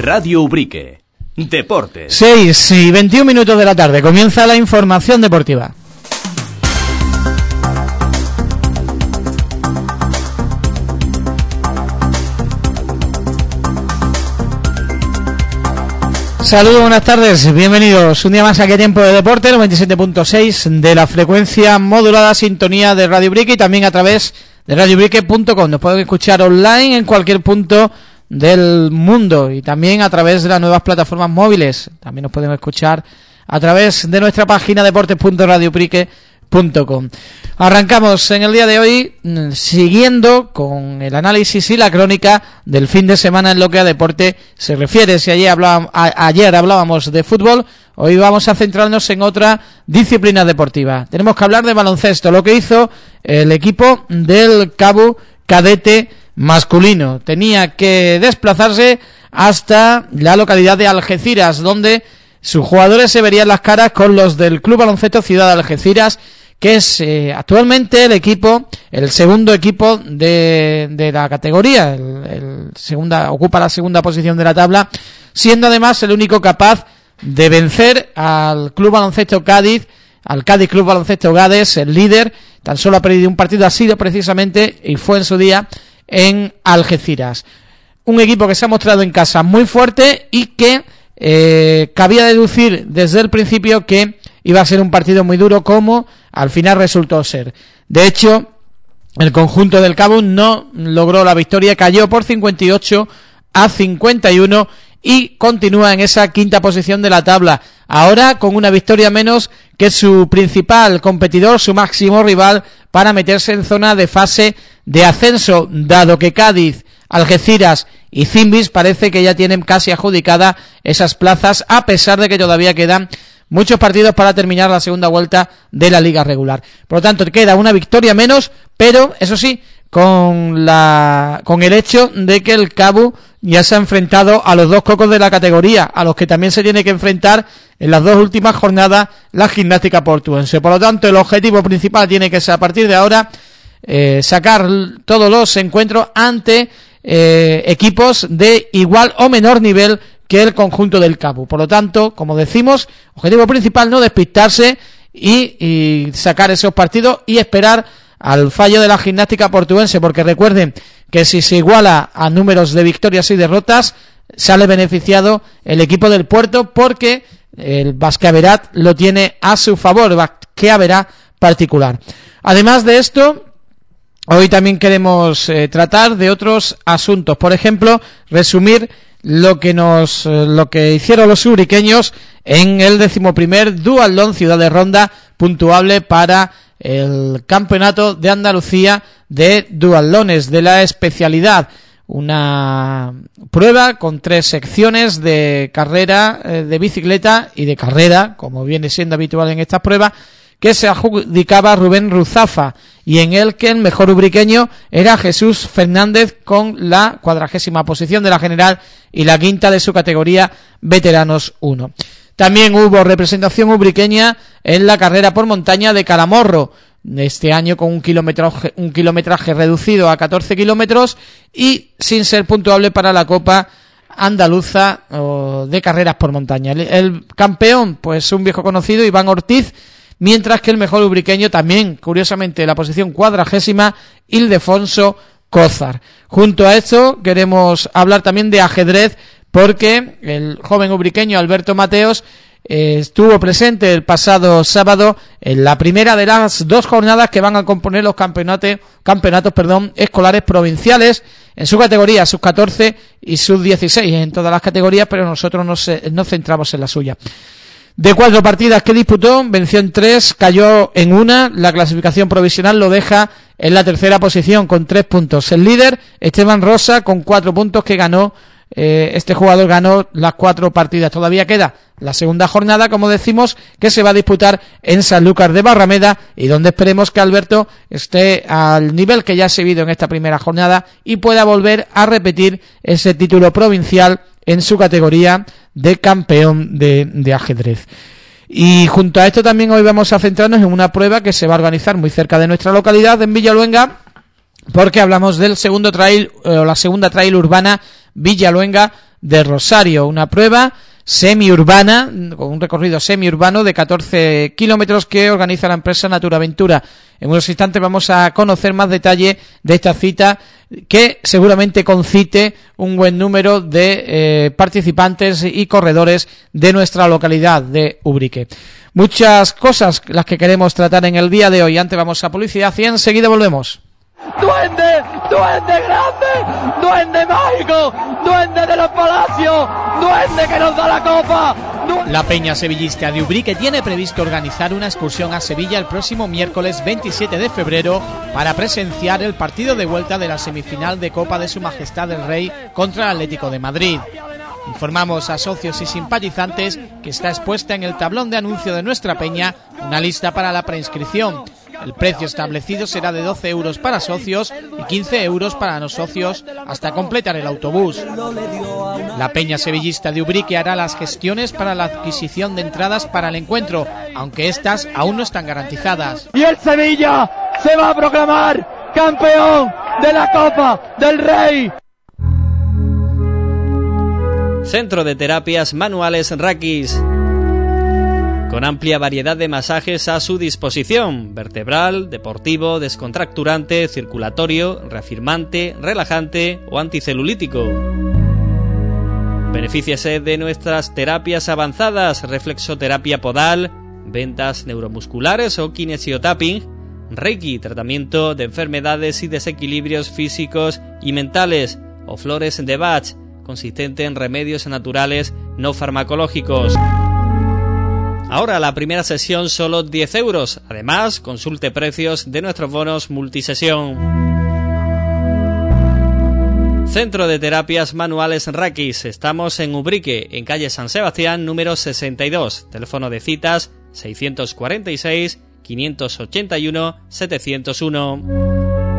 Radio Ubrique. Deportes. 6:21 de la tarde. Comienza la información deportiva. Saludos, buenas tardes, bienvenidos un día más aquí a Tiempo de Deporte, 97.6 de la frecuencia modulada, sintonía de Radio Ubrique y también a través de radioubrique.com. Nos pueden escuchar online en cualquier punto del mundo y también a través de las nuevas plataformas móviles. También nos pueden escuchar a través de nuestra página deportes.radioubrique.com. Arrancamos en el día de hoy siguiendo con el análisis y la crónica del fin de semana en lo que a deporte se refiere. Si ayer hablábamos de fútbol, hoy vamos a centrarnos en otra disciplina deportiva. Tenemos que hablar de baloncesto, lo que hizo el equipo del Cabu cadete masculino. Tenía que desplazarse hasta la localidad de Algeciras, donde sus jugadores se verían las caras con los del Club Baloncesto Ciudad de Algeciras, que es actualmente el segundo equipo de la categoría, ocupa la segunda posición de la tabla, siendo además el único capaz de vencer al Club Baloncesto Cádiz, al Cádiz Club Baloncesto Gades, el líder. Tan solo ha perdido un partido, ha sido precisamente, y fue en su día, en Algeciras. Un equipo que se ha mostrado en casa muy fuerte y que cabía deducir desde el principio que iba a ser un partido muy duro, como al final resultó ser. De hecho, el conjunto del Cabo no logró la victoria, cayó por 58-51 y continúa en esa quinta posición de la tabla, ahora con una victoria menos que su principal competidor, su máximo rival, para meterse en zona de fase de ascenso, dado que Cádiz, Algeciras y Zimbis parece que ya tienen casi adjudicada esas plazas, a pesar de que todavía quedan muchos partidos para terminar la segunda vuelta de la liga regular. Por lo tanto, queda una victoria menos, pero eso sí, con el hecho de que el Cabu ya se ha enfrentado a los dos cocos de la categoría, a los que también se tiene que enfrentar en las dos últimas jornadas la Gimnástica Portuense. Por lo tanto, el objetivo principal tiene que ser, a partir de ahora, sacar todos los encuentros ante equipos de igual o menor nivel que el conjunto del Cabu. Por lo tanto, como decimos, objetivo principal, no despistarse y sacar esos partidos y esperar al fallo de la Gimnástica Portuense, porque recuerden que si se iguala a números de victorias y derrotas, sale beneficiado el equipo del Puerto, porque el Basqueaverat lo tiene a su favor, Basqueaverat particular. Además de esto, hoy también queremos tratar de otros asuntos. Por ejemplo, resumir lo que hicieron los ubriqueños en el 11º Duatlón Ciudad de Ronda, puntuable para el Campeonato de Andalucía de duatlones de la especialidad. Una prueba con 3 secciones de carrera, de bicicleta y de carrera, como viene siendo habitual en estas pruebas, que se adjudicaba Rubén Ruzafa, y en el que el mejor ubriqueño era Jesús Fernández, con la 40ª posición de la general y la 5ª de su categoría Veteranos 1. También hubo representación ubriqueña en la carrera por montaña de Calamorro, este año con un kilometraje reducido a 14 kilómetros y sin ser puntuable para la Copa Andaluza de carreras por montaña. El campeón, pues un viejo conocido, Iván Ortiz, mientras que el mejor ubriqueño, también curiosamente la posición 40ª, Ildefonso Cózar. Junto a esto queremos hablar también de ajedrez, porque el joven ubriqueño Alberto Mateos estuvo presente el pasado sábado en la primera de las 2 jornadas que van a componer los campeonatos escolares provinciales en su categoría, sub-14 y sub-16, en todas las categorías, pero nosotros nos centramos en la suya. De 4 partidas que disputó, venció en 3, cayó en 1, la clasificación provisional lo deja en la 3ª posición con 3 puntos. El líder, Esteban Rosa, con 4 puntos que ganó. Este jugador ganó las 4 partidas. Todavía queda la segunda jornada, como decimos, que se va a disputar en Sanlúcar de Barrameda, y donde esperemos que Alberto esté al nivel que ya se ha visto en esta primera jornada y pueda volver a repetir ese título provincial en su categoría de campeón de ajedrez. Y junto a esto también hoy vamos a centrarnos en una prueba que se va a organizar muy cerca de nuestra localidad, en Villaluenga, porque hablamos del segundo trail, o la segunda trail urbana Villaluenga de Rosario, una prueba semiurbana, con un recorrido semiurbano de 14 kilómetros que organiza la empresa Naturaventura. En unos instantes vamos a conocer más detalle de esta cita que seguramente concite un buen número de participantes y corredores de nuestra localidad de Ubrique. Muchas cosas las que queremos tratar en el día de hoy. Antes vamos a publicidad y enseguida volvemos. ¡Duende! ¡Duende grande! ¡Duende mágico! ¡Duende de los palacios! ¡Duende que nos da la copa! La Peña Sevillista de Ubrique tiene previsto organizar una excursión a Sevilla el próximo miércoles 27 de febrero para presenciar el partido de vuelta de la semifinal de Copa de Su Majestad el Rey contra el Atlético de Madrid. Informamos a socios y simpatizantes que está expuesta en el tablón de anuncio de nuestra peña una lista para la preinscripción. El precio establecido será de 12 euros para socios y 15 euros para no socios hasta completar el autobús. La Peña Sevillista de Ubrique hará las gestiones para la adquisición de entradas para el encuentro, aunque estas aún no están garantizadas. Y el Sevilla se va a proclamar campeón de la Copa del Rey. Centro de Terapias Manuales Rakis, con amplia variedad de masajes a su disposición: vertebral, deportivo, descontracturante, circulatorio, reafirmante, relajante o anticelulítico. Benefíciese de nuestras terapias avanzadas: reflexoterapia podal, ventas neuromusculares o kinesiotapping, Reiki, tratamiento de enfermedades y desequilibrios físicos y mentales, o flores de Bach, consistente en remedios naturales no farmacológicos. Ahora la primera sesión solo 10 euros. Además, consulte precios de nuestros bonos multisesión. Centro de Terapias Manuales Rakis. Estamos en Ubrique, en calle San Sebastián, número 62. Teléfono de citas 646 581 701.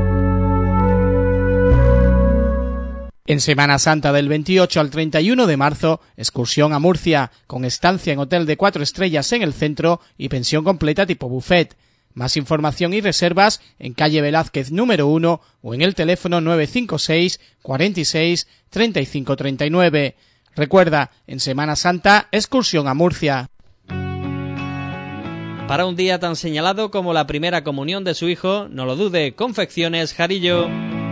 En Semana Santa del 28 al 31 de marzo, excursión a Murcia, con estancia en hotel de 4 estrellas en el centro y pensión completa tipo buffet. Más información y reservas en calle Velázquez número 1 o en el teléfono 956 46 35 39. Recuerda, en Semana Santa, excursión a Murcia. Para un día tan señalado como la primera comunión de su hijo, no lo dude, Confecciones Jarillo.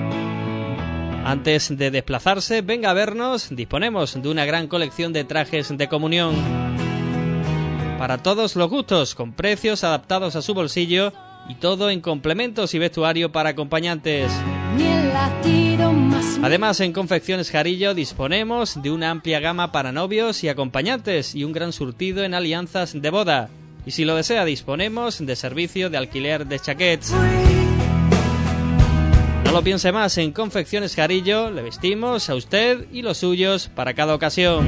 Antes de desplazarse, venga a vernos. Disponemos de una gran colección de trajes de comunión para todos los gustos, con precios adaptados a su bolsillo y todo en complementos y vestuario para acompañantes. Además, en Confecciones Jarillo disponemos de una amplia gama para novios y acompañantes y un gran surtido en alianzas de boda. Y si lo desea, disponemos de servicio de alquiler de chaquets. No lo piense más, en Confecciones Jarillo le vestimos a usted y los suyos para cada ocasión.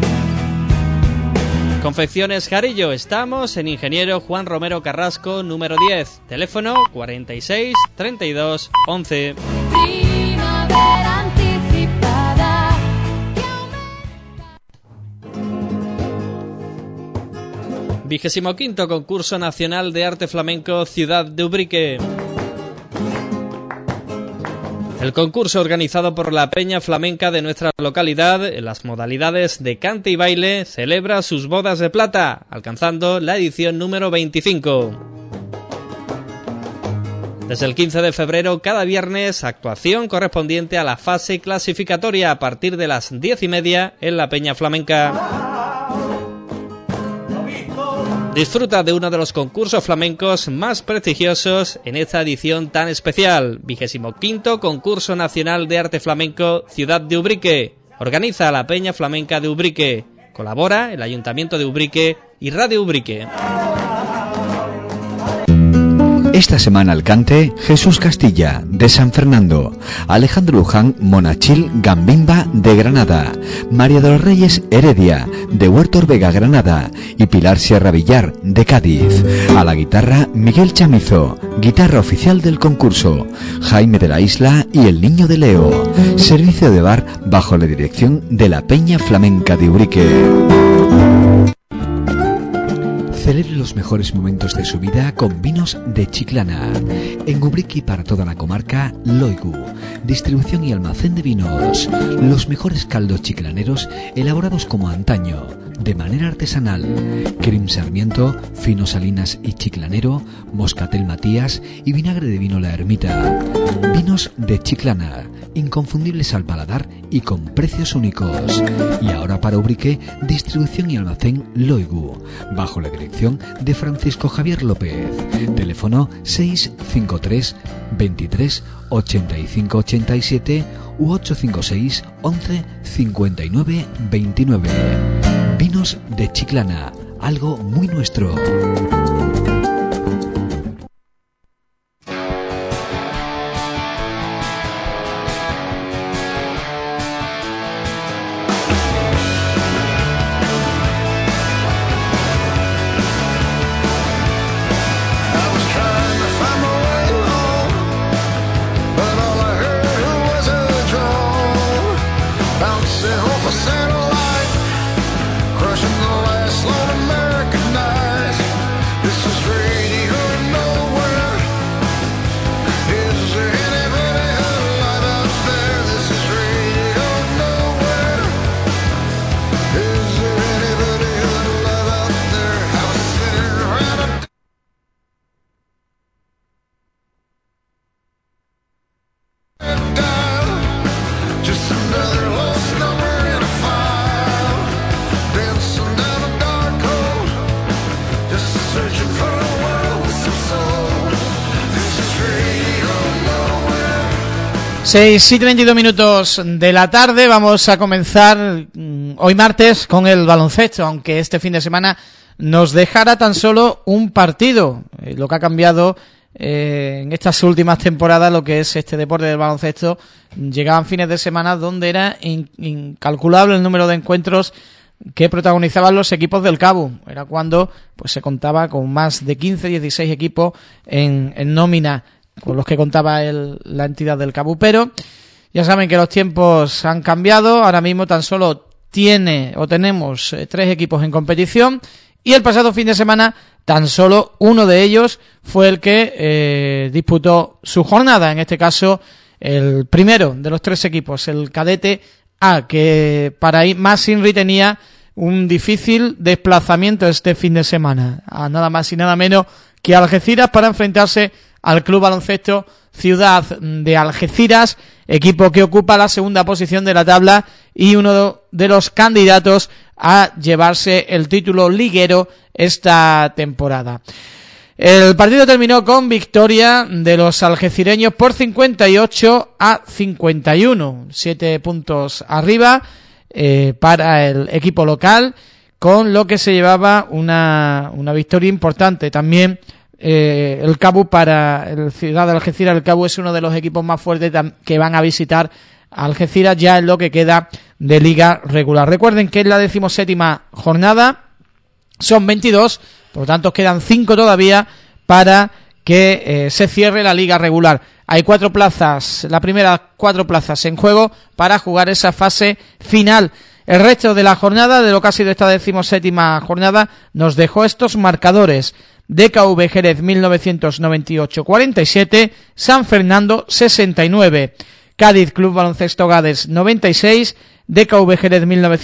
Confecciones Jarillo, estamos en Ingeniero Juan Romero Carrasco, número 10, teléfono 46 32 11. Primavera anticipada. 25º Concurso Nacional de Arte Flamenco Ciudad de Ubrique. El concurso, organizado por la Peña Flamenca de nuestra localidad en las modalidades de cante y baile, celebra sus bodas de plata, alcanzando la edición número 25. Desde el 15 de febrero, cada viernes, actuación correspondiente a la fase clasificatoria a partir de las 10:30 en la Peña Flamenca. Disfruta de uno de los concursos flamencos más prestigiosos en esta edición tan especial. 25º Concurso Nacional de Arte Flamenco Ciudad de Ubrique. Organiza la Peña Flamenca de Ubrique. Colabora el Ayuntamiento de Ubrique y Radio Ubrique. Esta semana al cante, Jesús Castilla, de San Fernando, Alejandro Luján Monachil Gambimba, de Granada, María de los Reyes Heredia, de Huertor Vega, Granada, y Pilar Sierra Villar, de Cádiz. A la guitarra, Miguel Chamizo, guitarra oficial del concurso, Jaime de la Isla y el Niño de Leo. Servicio de bar bajo la dirección de la Peña Flamenca de Ubrique. Celebre los mejores momentos de su vida con vinos de Chiclana. En Ubrique para toda la comarca, Loigu. Distribución y almacén de vinos. Los mejores caldos chiclaneros elaborados como antaño, de manera artesanal. Crim Sarmiento, Fino Salinas y Chiclanero, Moscatel Matías y vinagre de vino La Ermita. Vinos de Chiclana, inconfundibles al paladar y con precios únicos. Y ahora para Ubrique, distribución y almacén Loigu, bajo la dirección de Francisco Javier López. Teléfono 653 23 85 87 u 856 11 59 29. Vinos de Chiclana, algo muy nuestro. Seis y 32 minutos de la tarde. Vamos a comenzar hoy martes con el baloncesto, aunque este fin de semana nos dejara tan solo un partido, lo que ha cambiado en estas últimas temporadas lo que es este deporte del baloncesto. Llegaban fines de semana donde era incalculable el número de encuentros que protagonizaban los equipos del CABU. Era cuando pues se contaba con más de 15-16 equipos en nómina con los que contaba la entidad del CABU, pero ya saben que los tiempos han cambiado. Ahora mismo tan solo tenemos 3 equipos en competición, y el pasado fin de semana tan solo uno de ellos fue el que disputó su jornada, en este caso el primero de los 3 equipos, el Cadete A, que para Mas Inri tenía un difícil desplazamiento este fin de semana, a nada más y nada menos que Algeciras, para enfrentarse al Club Baloncesto Ciudad de Algeciras, equipo que ocupa la segunda posición de la tabla y uno de los candidatos a llevarse el título liguero esta temporada. El partido terminó con victoria de los algecireños por 58-51, 7 puntos arriba para el equipo local, con lo que se llevaba una victoria importante. También el CABU, para el Ciudad de Algeciras, el CABU es uno de los equipos más fuertes que van a visitar a Algeciras ya en lo que queda de liga regular. Recuerden que es la 17ª jornada, son 22, por lo tanto quedan 5 todavía para que se cierre la liga regular. Hay 4 plazas, las primeras 4 plazas en juego para jugar esa fase final. El resto de la jornada, de lo que ha sido esta 17ª jornada, nos dejó estos marcadores: DKV Jerez 1998-47, San Fernando 69, Cádiz Club Baloncesto Gades 96, DKV Jerez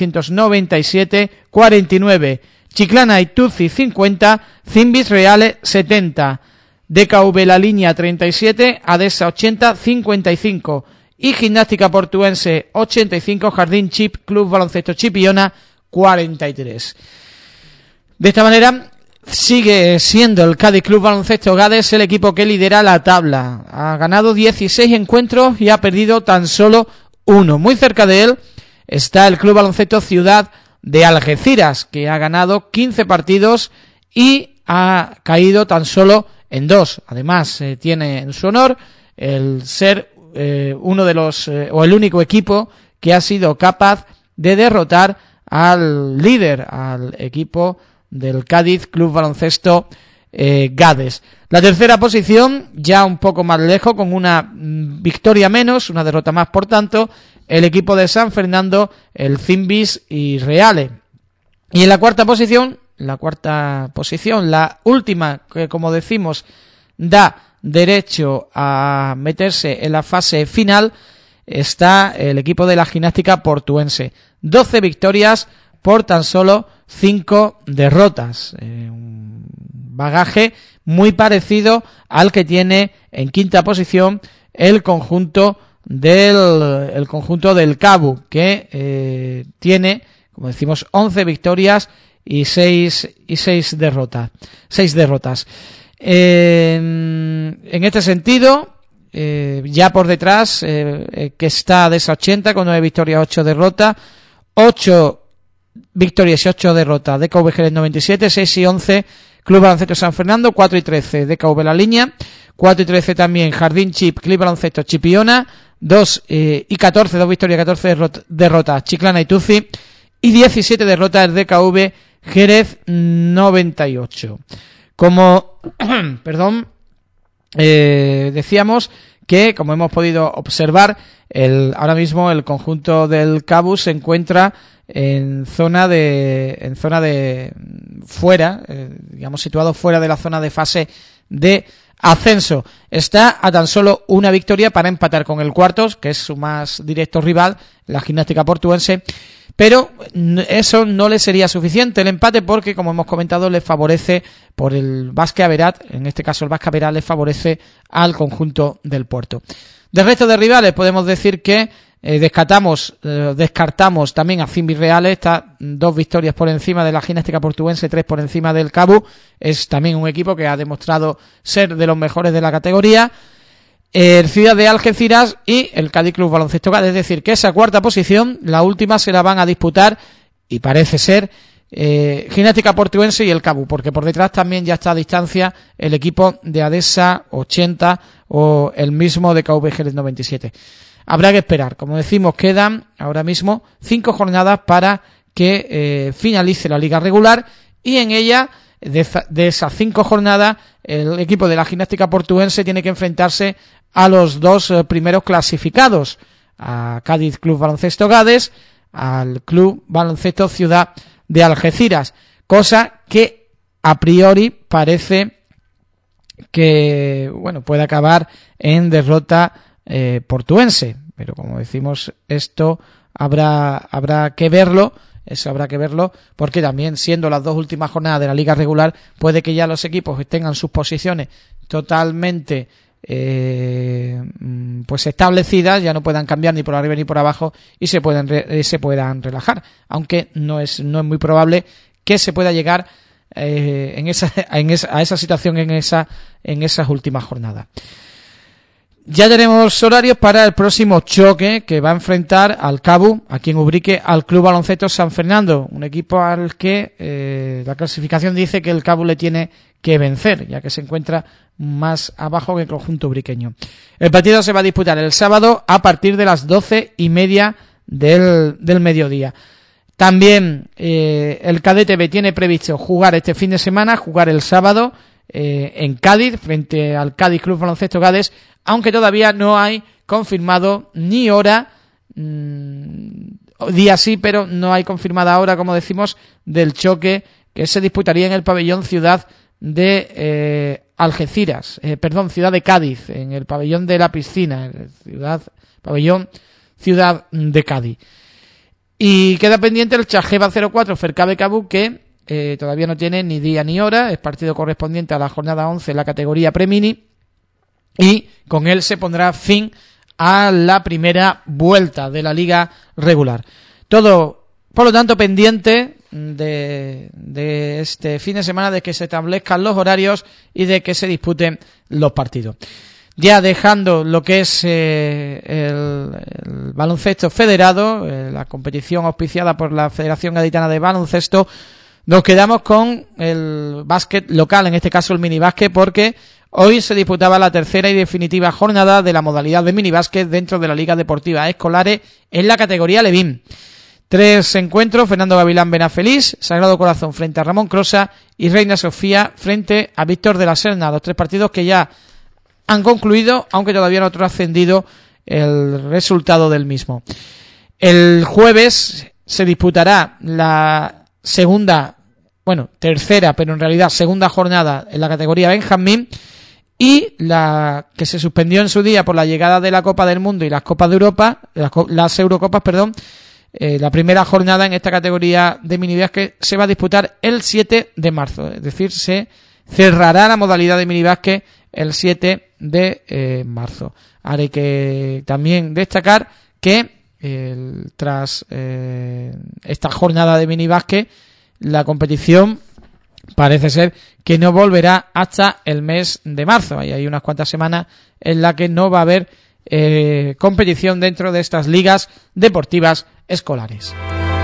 1997-49, Chiclana y Tuzi 50, Zimbis Reale 70, DKV La Línea 37, Adesa 80, 55 y Gimnástica Portuense 85, Jardín Chip Club Baloncesto Chipiona 43. De esta manera sigue siendo el Cádiz Club Baloncesto Gades el equipo que lidera la tabla. Ha ganado 16 encuentros y ha perdido tan solo 1. Muy cerca de él está el Club Baloncesto Ciudad de Algeciras, que ha ganado 15 partidos y ha caído tan solo en 2. Además, tiene en su honor el ser uno de los o el único equipo que ha sido capaz de derrotar al líder, al equipo del Cádiz Club Baloncesto Gades. La tercera posición, ya un poco más lejos, con una victoria menos, una derrota más, por tanto, el equipo de San Fernando, el Zimbis y Reale. Y en la cuarta posición, la cuarta posición, la última que, como decimos, da derecho a meterse en la fase final, está el equipo de la Gimnástica Portuense. 12 victorias por tan solo 5 derrotas. Un bagaje muy parecido al que tiene en quinta posición el conjunto del Cabu, que tiene, como decimos, 11 victorias y 6 derrotas. 6 derrotas. En este sentido, ya por detrás, que está de esa 80 con 9 victorias, 8 derrotas, 8 victorias y 8 derrotas de DKV Jerez 97, 6 y 11 Club Baloncesto San Fernando, 4 y 13 DKV La Línea, 4 y 13 también Jardín Chip, Club Baloncesto Chipiona, 2 y 14, 2 victorias, 14 derrotas Chiclana y Tuci, y 17 derrotas el DKV Jerez 98. Como, decíamos que, como hemos podido observar, ahora mismo el conjunto del Cabu se encuentra en zona de fuera, digamos situado fuera de la zona de fase de ascenso. Está a tan solo una victoria para empatar con el Cuartos, que es su más directo rival, la Gimnástica Portuense, pero eso no le sería suficiente el empate, porque, como hemos comentado, le favorece por el Basque Average, en este caso el Basque Average le favorece al conjunto del Puerto. Del resto de rivales podemos decir que descartamos también a Zimbi Reales, está 2 victorias por encima de la Gimnástica Portuense, 3 por encima del Cabu, es también un equipo que ha demostrado ser de los mejores de la categoría. El Ciudad de Algeciras y el Cádiz Club Baloncesto Cádiz, es decir, que esa cuarta posición, la última, se la van a disputar, y parece ser Gimnástica Portuense y el Cabu, porque por detrás también ya está a distancia el equipo de Adesa 80 o el mismo de KV Jerez 97. Habrá que esperar. Como decimos, quedan ahora mismo 5 jornadas para que finalice la liga regular, y en ella, de esas 5 jornadas, el equipo de la Gimnástica Portuense tiene que enfrentarse a los 2 primeros clasificados, a Cádiz Club Baloncesto Gades, al Club Baloncesto Ciudad de Algeciras, cosa que a priori parece que puede acabar en derrota portuense, pero como decimos, esto habrá que verlo. Eso habrá que verlo, porque también, siendo las 2 últimas jornadas de la liga regular, puede que ya los equipos tengan sus posiciones totalmente pues establecidas, ya no puedan cambiar ni por arriba ni por abajo, y se puedan relajar, aunque no es muy probable que se pueda llegar a esa situación en esas últimas jornadas. Ya tenemos horarios para el próximo choque, que va a enfrentar al Cabu, aquí en Ubrique, al Club Baloncesto San Fernando, un equipo al que la clasificación dice que el Cabu le tiene que vencer, ya que se encuentra más abajo que el conjunto ubriqueño. El partido se va a disputar el sábado a partir de las 12:30 del mediodía. También el Cadete B tiene previsto jugar este fin de semana, jugar el sábado en Cádiz, frente al Cádiz Club Baloncesto Gades, aunque todavía no hay confirmado ni hora, día sí, pero no hay confirmada hora, como decimos, del choque que se disputaría en el pabellón Ciudad de Ciudad de Cádiz, en el pabellón de la piscina, pabellón Ciudad de Cádiz. Y queda pendiente el Chajeba 04 Fercabe Cabu, que todavía no tiene ni día ni hora, es partido correspondiente a la jornada 11 en la categoría Premini, y con él se pondrá fin a la primera vuelta de la liga regular. Todo, por lo tanto, pendiente de este fin de semana, de que se establezcan los horarios y de que se disputen los partidos. Ya dejando lo que es el baloncesto federado, la competición auspiciada por la Federación Gaditana de Baloncesto, nos quedamos con el básquet local, en este caso el minibásquet, porque hoy se disputaba la tercera y definitiva jornada de la modalidad de minibásquet dentro de la Liga Deportiva Escolares en la categoría Levín. 3 encuentros: Fernando Gavilán Benafeliz, Sagrado Corazón frente a Ramón Crosa y Reina Sofía frente a Víctor de la Serna. Los 3 partidos que ya han concluido, aunque todavía no ha trascendido el resultado del mismo. El jueves se disputará la segunda tercera, pero en realidad segunda jornada en la categoría Benjamín, y la que se suspendió en su día por la llegada de la Copa del Mundo y las Copas de Europa, las Eurocopas, la primera jornada en esta categoría de minibásquet se va a disputar el 7 de marzo, es decir, se cerrará la modalidad de minibásquet el 7 de marzo. Ahora hay que también destacar que tras esta jornada de minibásquet, la competición parece ser que no volverá hasta el mes de marzo. Ahí hay unas cuantas semanas en las que no va a haber competición dentro de estas ligas deportivas escolares.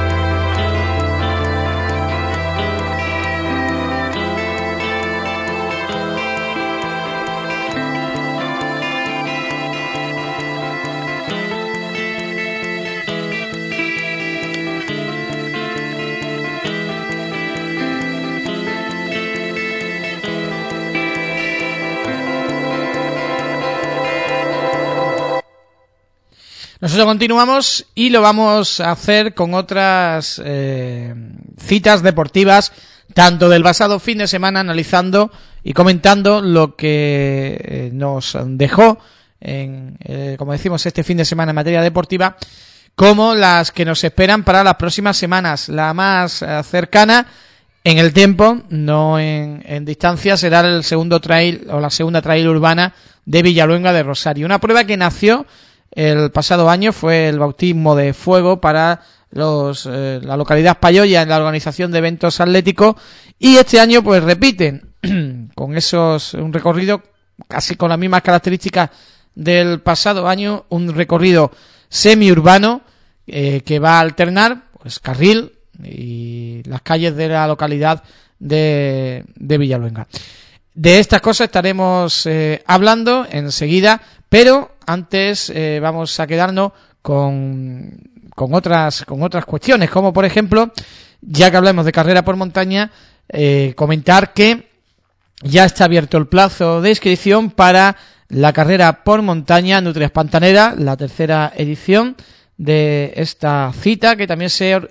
Nosotros continuamos y lo vamos a hacer con otras citas deportivas, tanto del pasado fin de semana, analizando y comentando lo que nos dejó, como decimos, este fin de semana en materia deportiva, como las que nos esperan para las próximas semanas. La más cercana en el tiempo, no en distancia, será el segundo trail o la segunda trail urbana de Villaluenga de Rosario. Una prueba que nació el pasado año, fue el bautismo de fuego para la localidad Payoya en la organización de eventos atléticos, y este año pues repiten con un recorrido casi con las mismas características del pasado año, un recorrido semiurbano que va a alternar pues carril y las calles de la localidad de Villaluenga. De estas cosas estaremos hablando enseguida, pero antes vamos a quedarnos con otras cuestiones, como por ejemplo, ya que hablamos de carrera por montaña, comentar que ya está abierto el plazo de inscripción para la carrera por montaña Nutrias Pantanera, la tercera edición de esta cita, que también se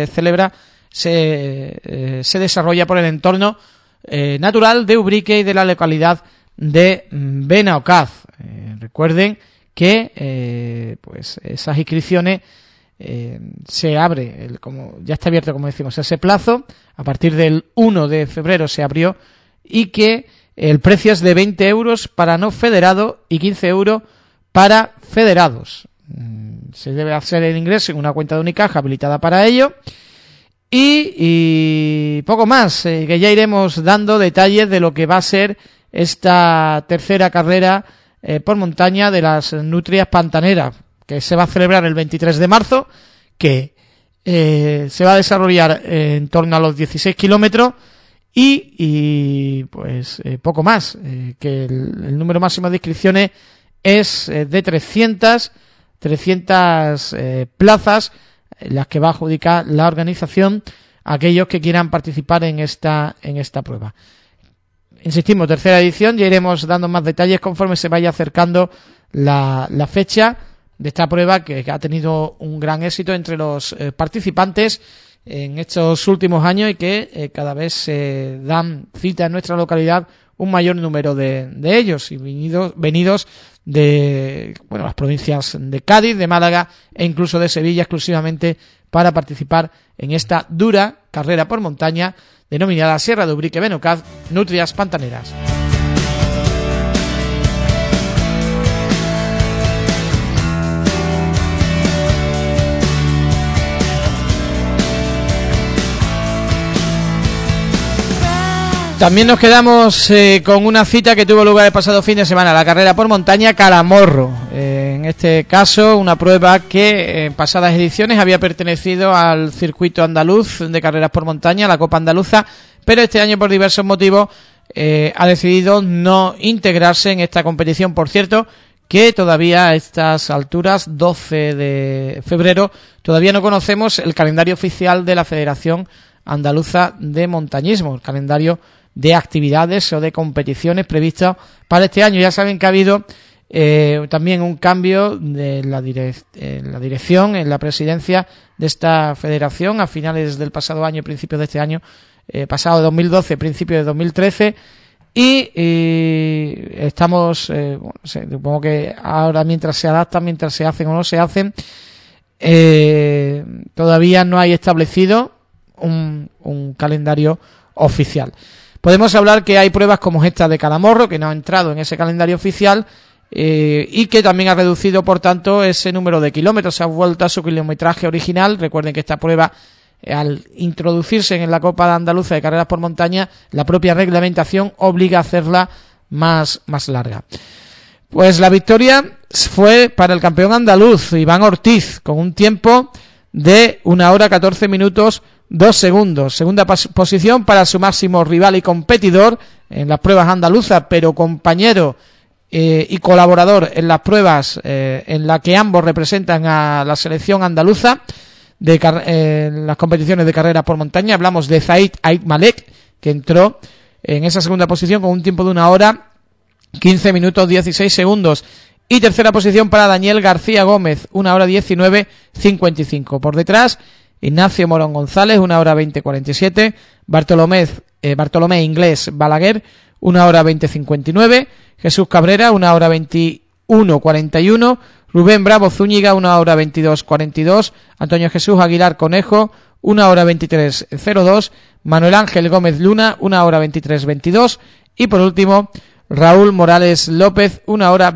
desarrolla por el entorno natural de Ubrique y de la localidad de Benaocaz. Recuerden que pues esas inscripciones se abre, ya está abierto, como decimos, ese plazo. A partir del 1 de febrero se abrió, y que el precio es de 20 euros para no federados y 15 euros para federados. Se debe hacer el ingreso en una cuenta de Unicaja habilitada para ello. Y poco más, que ya iremos dando detalles de lo que va a ser esta tercera carrera por montaña de las Nutrias Pantaneras, que se va a celebrar el 23 de marzo, que se va a desarrollar en torno a los 16 kilómetros y pues poco más, que el número máximo de inscripciones es de 300 plazas, las que va a adjudicar la organización a aquellos que quieran participar en esta prueba. Insistimos, tercera edición, ya iremos dando más detalles conforme se vaya acercando la fecha de esta prueba, que ha tenido un gran éxito entre los participantes en estos últimos años, y que cada vez se dan cita en nuestra localidad un mayor número de ellos, y venidos de las provincias de Cádiz, de Málaga e incluso de Sevilla, exclusivamente para participar en esta dura carrera por montaña denominada Sierra de Ubrique Benaocaz Nutrias Pantaneras. También nos quedamos con una cita que tuvo lugar el pasado fin de semana, la carrera por montaña Calamorro. En este caso, una prueba que en pasadas ediciones había pertenecido al circuito andaluz de carreras por montaña, la Copa Andaluza, pero este año, por diversos motivos, ha decidido no integrarse en esta competición. Por cierto, que todavía a estas alturas, 12 de febrero, todavía no conocemos el calendario oficial de la Federación Andaluza de Montañismo, el calendario de actividades o de competiciones previstas para este año. Ya saben que ha habido también un cambio de la dirección, en la presidencia de esta federación a finales del pasado año, principios de este año, pasado 2012, principios de 2013, y estamos, supongo que ahora mientras se adaptan, mientras se hacen o no se hacen, todavía no hay establecido un calendario oficial. Podemos hablar que hay pruebas como esta de Calamorro, que no ha entrado en ese calendario oficial, y que también ha reducido, por tanto, ese número de kilómetros. Se ha vuelto a su kilometraje original. Recuerden que esta prueba, al introducirse en la Copa Andaluza de Carreras por Montaña, la propia reglamentación obliga a hacerla más larga. Pues la victoria fue para el campeón andaluz, Iván Ortiz, con un tiempo de 1 hora 14 minutos 2 segundos. Segunda posición para su máximo rival y competidor en las pruebas andaluzas, pero compañero y colaborador en las pruebas en las que ambos representan a la selección andaluza en las competiciones de carreras por montaña. Hablamos de Zaid Ait Malek, que entró en esa segunda posición con un tiempo de 1 hora 15 minutos 16 segundos. Y tercera posición para Daniel García Gómez, 1 hora 19:55. Por detrás, Ignacio Morón González, 1 hora 20:47. Bartolomé Inglés Balaguer, 1 hora 20:59. Jesús Cabrera, 1 hora 21:41. Rubén Bravo Zúñiga, 1 hora 22:42. Antonio Jesús Aguilar Conejo, 1 hora 23:02. Manuel Ángel Gómez Luna, 1 hora 23:22. Y por último, Raúl Morales López, 1 hora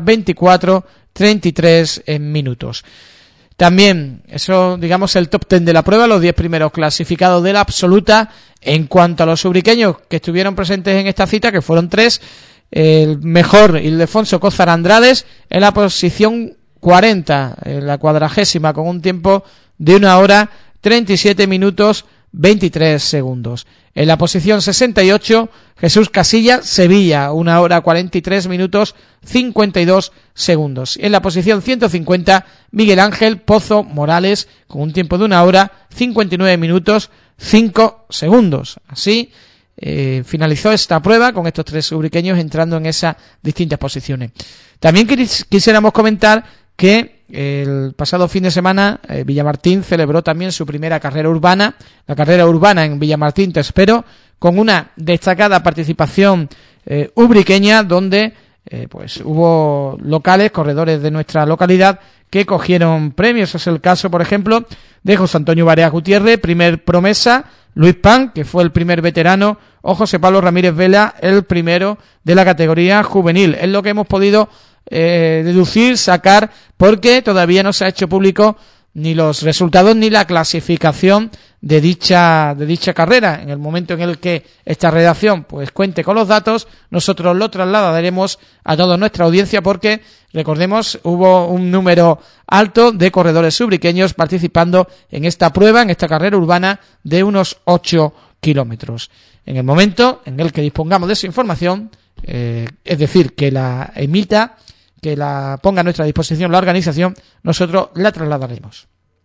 24:33 minutos. También, eso, digamos, el top 10 de la prueba, los 10 primeros clasificados de la absoluta. En cuanto a los ubriqueños que estuvieron presentes en esta cita, que fueron 3, el mejor, Ildefonso Cózar Andrades, en la posición 40, en la 40ª, con un tiempo de 1 hora 37 minutos 23 segundos. En la posición 68, Jesús Casilla Sevilla, 1 hora 43 minutos 52 segundos. En la posición 150, Miguel Ángel Pozo Morales, con un tiempo de 1 hora 59 minutos 5 segundos. Así finalizó esta prueba con estos 3 ubriqueños entrando en esas distintas posiciones. También quisiéramos comentar que el pasado fin de semana Villamartín celebró también su primera carrera urbana, la carrera urbana en Villamartín Te Espero, con una destacada participación ubriqueña, donde pues hubo locales, corredores de nuestra localidad, que cogieron premios. Es el caso, por ejemplo, de José Antonio Barea Gutiérrez, primer promesa, Luis Pan, que fue el primer veterano, o José Pablo Ramírez Vela, el primero de la categoría juvenil. Es lo que hemos podido deducir, sacar, porque todavía no se ha hecho público ni los resultados ni la clasificación de dicha carrera. En el momento en el que esta redacción pues cuente con los datos, nosotros lo trasladaremos a toda nuestra audiencia, porque recordemos, hubo un número alto de corredores ubriqueños participando en esta prueba, en esta carrera urbana de unos 8 kilómetros. En el momento en el que dispongamos de esa información, es decir, que la emita, que la ponga a nuestra disposición la organización, nosotros la trasladaremos.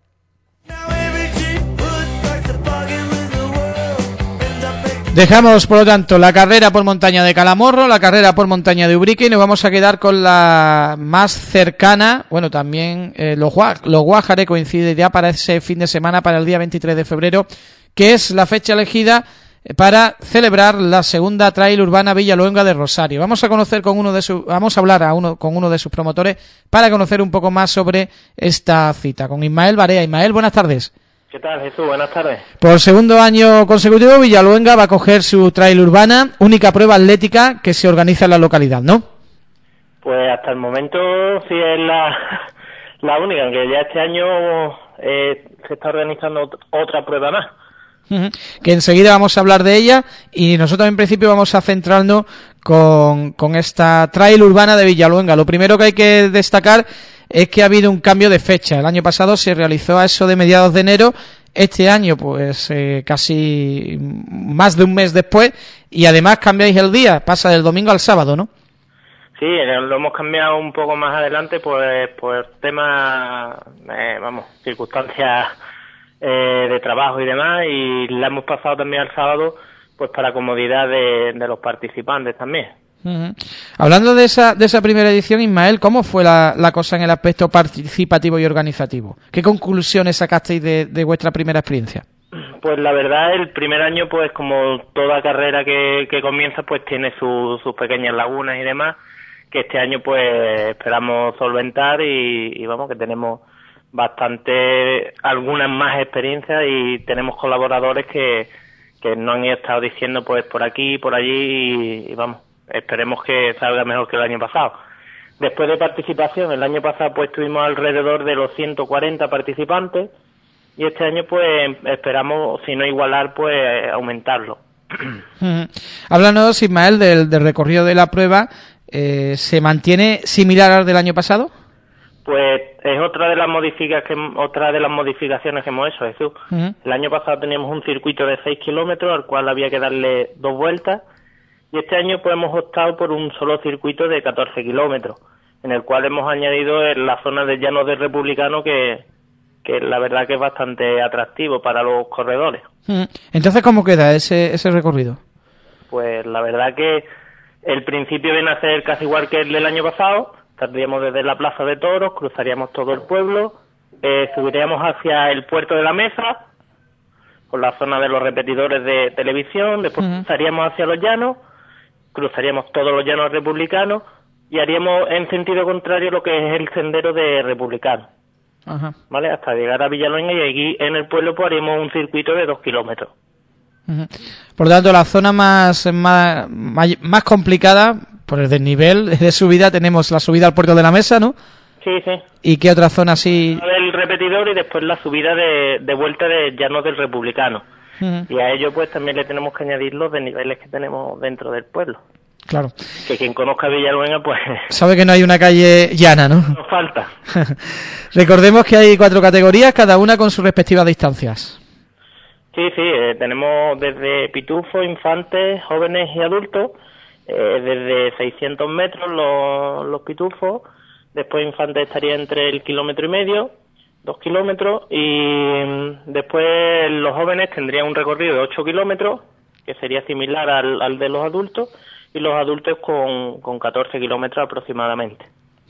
Dejamos, por lo tanto, la carrera por montaña de Calamorro, la carrera por montaña de Ubrique, y nos vamos a quedar con la más cercana. Bueno, también los Guájare coincide ya para ese fin de semana, para el día 23 de febrero, que es la fecha elegida para celebrar la segunda trail urbana Villaluenga de Rosario. Vamos a conocer con vamos a hablar con uno de sus promotores para conocer un poco más sobre esta cita, con Ismael Barea. Ismael, buenas tardes. ¿Qué tal, Jesús? Buenas tardes. Por segundo año consecutivo, Villaluenga va a coger su trail urbana, única prueba atlética que se organiza en la localidad, ¿no? Pues hasta el momento sí es la única, aunque ya este año se está organizando otra prueba más. Que enseguida vamos a hablar de ella, y nosotros en principio vamos a centrarnos con esta trail urbana de Villaluenga. Lo primero que hay que destacar es que ha habido un cambio de fecha. El año pasado se realizó a eso de mediados de enero, este año pues casi más de un mes después, y además cambiáis el día, pasa del domingo al sábado, ¿no? Sí, lo hemos cambiado un poco más adelante pues por temas, circunstancias de trabajo y demás, y la hemos pasado también al sábado pues para comodidad de los participantes también. Uh-huh. Hablando de esa primera edición, Ismael, ¿cómo fue la cosa en el aspecto participativo y organizativo? ¿Qué conclusiones sacasteis de vuestra primera experiencia? Pues la verdad, el primer año, pues como toda carrera que comienza, pues tiene sus pequeñas lagunas y demás, que este año pues esperamos solventar y vamos, que tenemos algunas más experiencias y tenemos colaboradores que nos han estado diciendo pues por aquí, por allí y vamos, esperemos que salga mejor que el año pasado. Después de participación, el año pasado pues tuvimos alrededor de los 140 participantes y este año pues esperamos, si no igualar, pues aumentarlo. Háblanos, Ismael, del recorrido de la prueba. ¿Se mantiene similar al del año pasado? Pues es otra de las modificaciones que hemos hecho, Jesús. El año pasado teníamos un circuito de 6 kilómetros al cual había que darle 2 vueltas y este año pues hemos optado por un solo circuito de 14 kilómetros en el cual hemos añadido la zona de llanos del Republicano que la verdad que es bastante atractivo para los corredores. Entonces, ¿cómo queda ese recorrido? Pues la verdad que el principio viene a ser casi igual que el del año pasado. Saldríamos desde la Plaza de Toros, cruzaríamos todo el pueblo, subiríamos hacia el Puerto de la Mesa, por la zona de los repetidores de televisión, después cruzaríamos hacia los llanos, cruzaríamos todos los llanos republicanos y haríamos en sentido contrario lo que es el sendero de Republicano. Ajá. ¿Vale? Hasta llegar a Villaluenga y aquí en el pueblo pues haríamos un circuito de 2 kilómetros. Por lo tanto, la zona más complicada por el desnivel de subida tenemos la subida al Puerto de la Mesa, ¿no? Sí, sí. ¿Y qué otra zona así? El repetidor y después la subida de vuelta de llanos del Republicano. Y a ello pues también le tenemos que añadir los desniveles que tenemos dentro del pueblo. Claro. Que quien conozca Villaluenga pues... sabe que no hay una calle llana, ¿no? Nos falta. Recordemos que hay 4 categorías, cada una con sus respectivas distancias. Sí, tenemos desde pitufos, infantes, jóvenes y adultos, desde 600 metros los pitufos, después infantes estaría entre el 1,5 kilómetros, 2 kilómetros, y después los jóvenes tendrían un recorrido de 8 kilómetros, que sería similar al de los adultos, y los adultos con 14 kilómetros aproximadamente.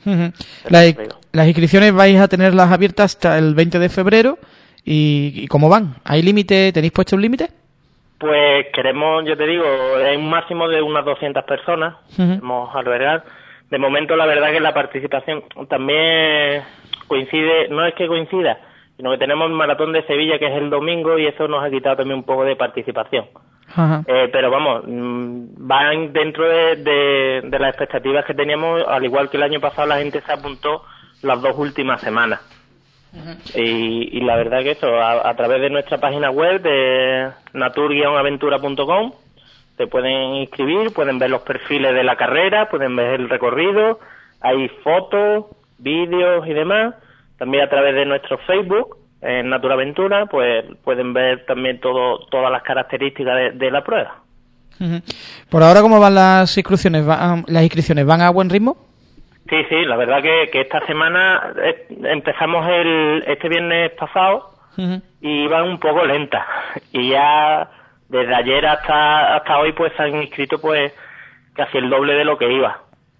Las inscripciones vais a tenerlas abiertas hasta el 20 de febrero. ¿Y cómo van? ¿Hay límite? ¿Tenéis puesto un límite? Pues queremos, yo te digo, hay un máximo de unas 200 personas. Queremos albergar. De momento, la verdad que la participación también coincide, no es que coincida, sino que tenemos el Maratón de Sevilla, que es el domingo, y eso nos ha quitado también un poco de participación. Pero vamos, van dentro de las expectativas que teníamos, al igual que el año pasado la gente se apuntó las 2 últimas semanas. Y la verdad que eso, a través de nuestra página web de natur-aventura.com te pueden inscribir, pueden ver los perfiles de la carrera, pueden ver el recorrido, hay fotos, vídeos y demás. También a través de nuestro Facebook, en Natur Aventura, pues pueden ver también todas las características de la prueba. Por ahora, ¿cómo van las inscripciones? ¿Las inscripciones van a buen ritmo? Sí, la verdad que esta semana empezamos este viernes pasado y van un poco lentas. Y ya desde ayer hasta hoy pues se han inscrito pues casi el doble de lo que iba.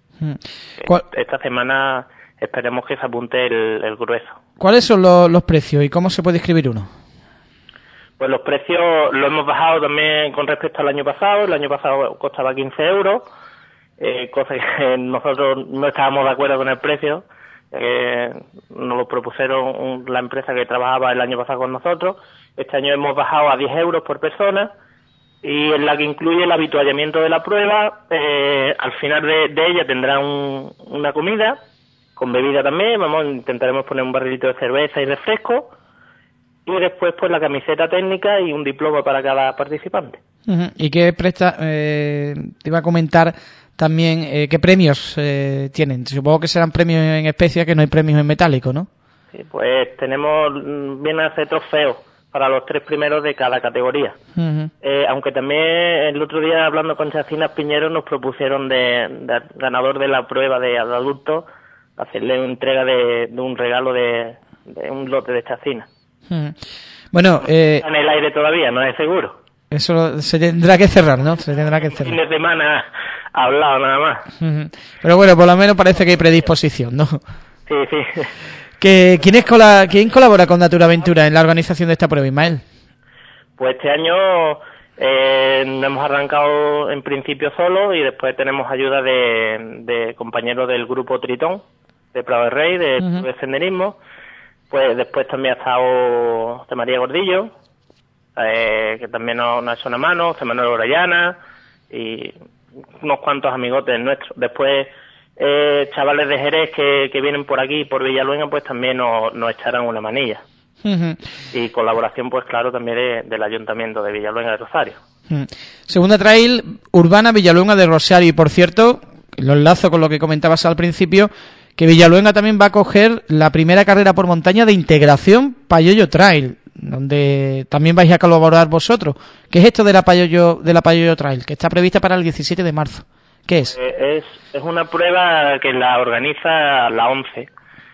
Esta semana esperemos que se apunte el grueso. ¿Cuáles son los precios y cómo se puede inscribir uno? Pues los precios lo hemos bajado también con respecto al año pasado. El año pasado costaba 15 euros. Cosa que nosotros no estábamos de acuerdo con el precio, nos lo propusieron la empresa que trabajaba el año pasado con nosotros. Este año hemos bajado a 10 euros por persona y en la que incluye el habituallamiento de la prueba. Al final de ella tendrá una comida con bebida también, intentaremos poner un barrilito de cerveza y refresco y después pues la camiseta técnica y un diploma para cada participante. ¿Y qué te iba a comentar también qué premios tienen? Supongo que serán premios en especie, que no hay premios en metálico, ¿no? Sí, pues viene a ser trofeos para los 3 primeros de cada categoría. Aunque también el otro día hablando con Chacinas Piñero nos propusieron de ganador de la prueba de adultos hacerle una entrega de un regalo de un lote de chacinas. Bueno, está en el aire todavía, no es seguro. Eso se tendrá que cerrar, ¿no? Se tendrá que cerrar. Fin de semana hablado nada más. Pero bueno, por lo menos parece que hay predisposición, ¿no? Sí, sí. ¿Quién colabora con Naturaventura en la organización de esta prueba, Ismael? Pues este año hemos arrancado en principio solo y después tenemos ayuda de compañeros del grupo Tritón, de Prado de Rey, de senderismo. Pues después también ha estado José María Gordillo, que también nos ha hecho una mano, José Manuel Orellana y unos cuantos amigotes nuestros. Después chavales de Jerez que vienen por aquí, por Villaluenga, pues también nos echarán una manilla. Y colaboración, pues claro, también del Ayuntamiento de Villaluenga de Rosario. Segunda trail urbana Villaluenga de Rosario. Y por cierto, lo enlazo con lo que comentabas al principio, que Villaluenga también va a coger la primera carrera por montaña de integración Payollo Trail, donde también vais a colaborar vosotros. ¿Qué es esto de la Payollo Trail, que está prevista para el 17 de marzo? ¿Qué es? Es una prueba que la organiza la ONCE.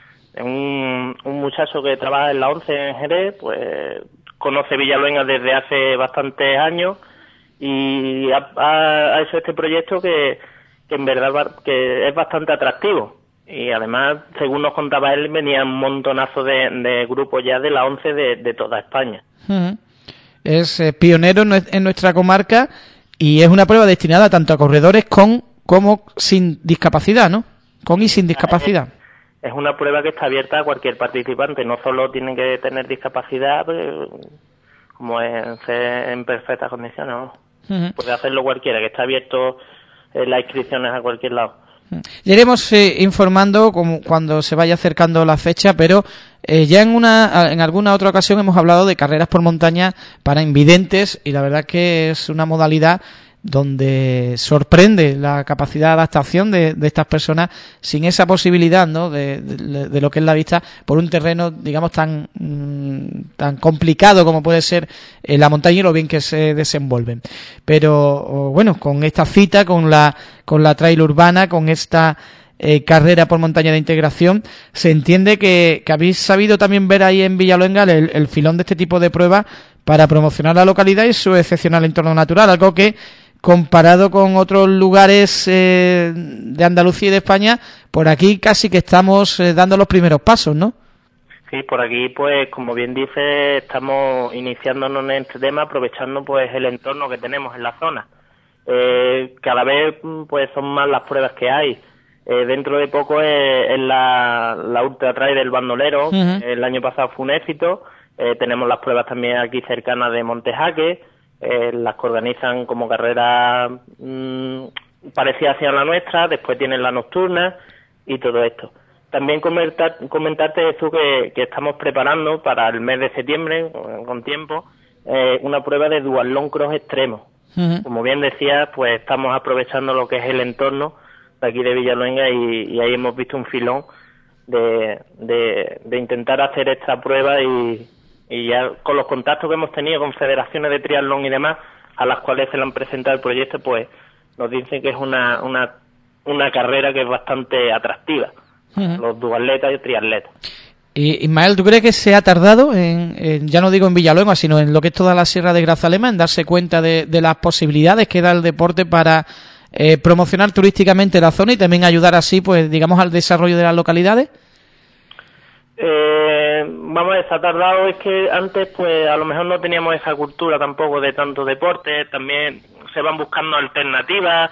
Un muchacho que trabaja en la ONCE en Jerez, pues conoce Villaluenga desde hace bastantes años y ha hecho este proyecto que en verdad que es bastante atractivo. Y además, según nos contaba él, venía un montonazo de grupos ya de la ONCE de toda España. Es pionero en nuestra comarca y es una prueba destinada tanto a corredores con como sin discapacidad, ¿no? Con y sin discapacidad. Es una prueba que está abierta a cualquier participante, no solo tienen que tener discapacidad, como en perfectas condiciones, ¿no? Puede hacerlo cualquiera, que está abierto las inscripciones a cualquier lado. Ya iremos informando cuando se vaya acercando la fecha, pero ya en alguna otra ocasión hemos hablado de carreras por montaña para invidentes y la verdad que es una modalidad donde sorprende la capacidad de adaptación de estas personas sin esa posibilidad, ¿no? de lo que es la vista por un terreno, digamos, tan complicado como puede ser la montaña y lo bien que se desenvuelven. Pero bueno, con esta cita, con la trail urbana, con esta carrera por montaña de integración, se entiende que habéis sabido también ver ahí en Villaluenga el filón de este tipo de pruebas para promocionar la localidad y su excepcional entorno natural, algo que comparado con otros lugares de Andalucía y de España, por aquí casi que estamos dando los primeros pasos, ¿no? Sí, por aquí, pues, como bien dice, estamos iniciándonos en este tema, aprovechando, pues, el entorno que tenemos en la zona. Cada vez, pues, son más las pruebas que hay. Dentro de poco es la Ultra Trail del Bandolero. El año pasado fue un éxito. Tenemos las pruebas también aquí cercanas de Montejaque, las que organizan como carrera parecida hacia la nuestra. Después tienen la nocturna y todo esto. También comentarte esto que estamos preparando para el mes de septiembre, con tiempo, una prueba de duatlón cross extremo. Como bien decía, pues estamos aprovechando lo que es el entorno de aquí de Villaluenga y ahí hemos visto un filón de intentar hacer esta prueba y ya con los contactos que hemos tenido con federaciones de triatlón y demás, a las cuales se le han presentado el proyecto, pues nos dicen que es una carrera que es bastante atractiva, los duatletas y triatletas. Y Ismael, ¿tú crees que se ha tardado en ya no digo en Villaluenga, sino en lo que es toda la Sierra de Grazalema, en darse cuenta de las posibilidades que da el deporte para promocionar turísticamente la zona y también ayudar así, pues digamos, al desarrollo de las localidades? Vamos, está tardado, es que antes pues a lo mejor no teníamos esa cultura tampoco de tanto deporte, también se van buscando alternativas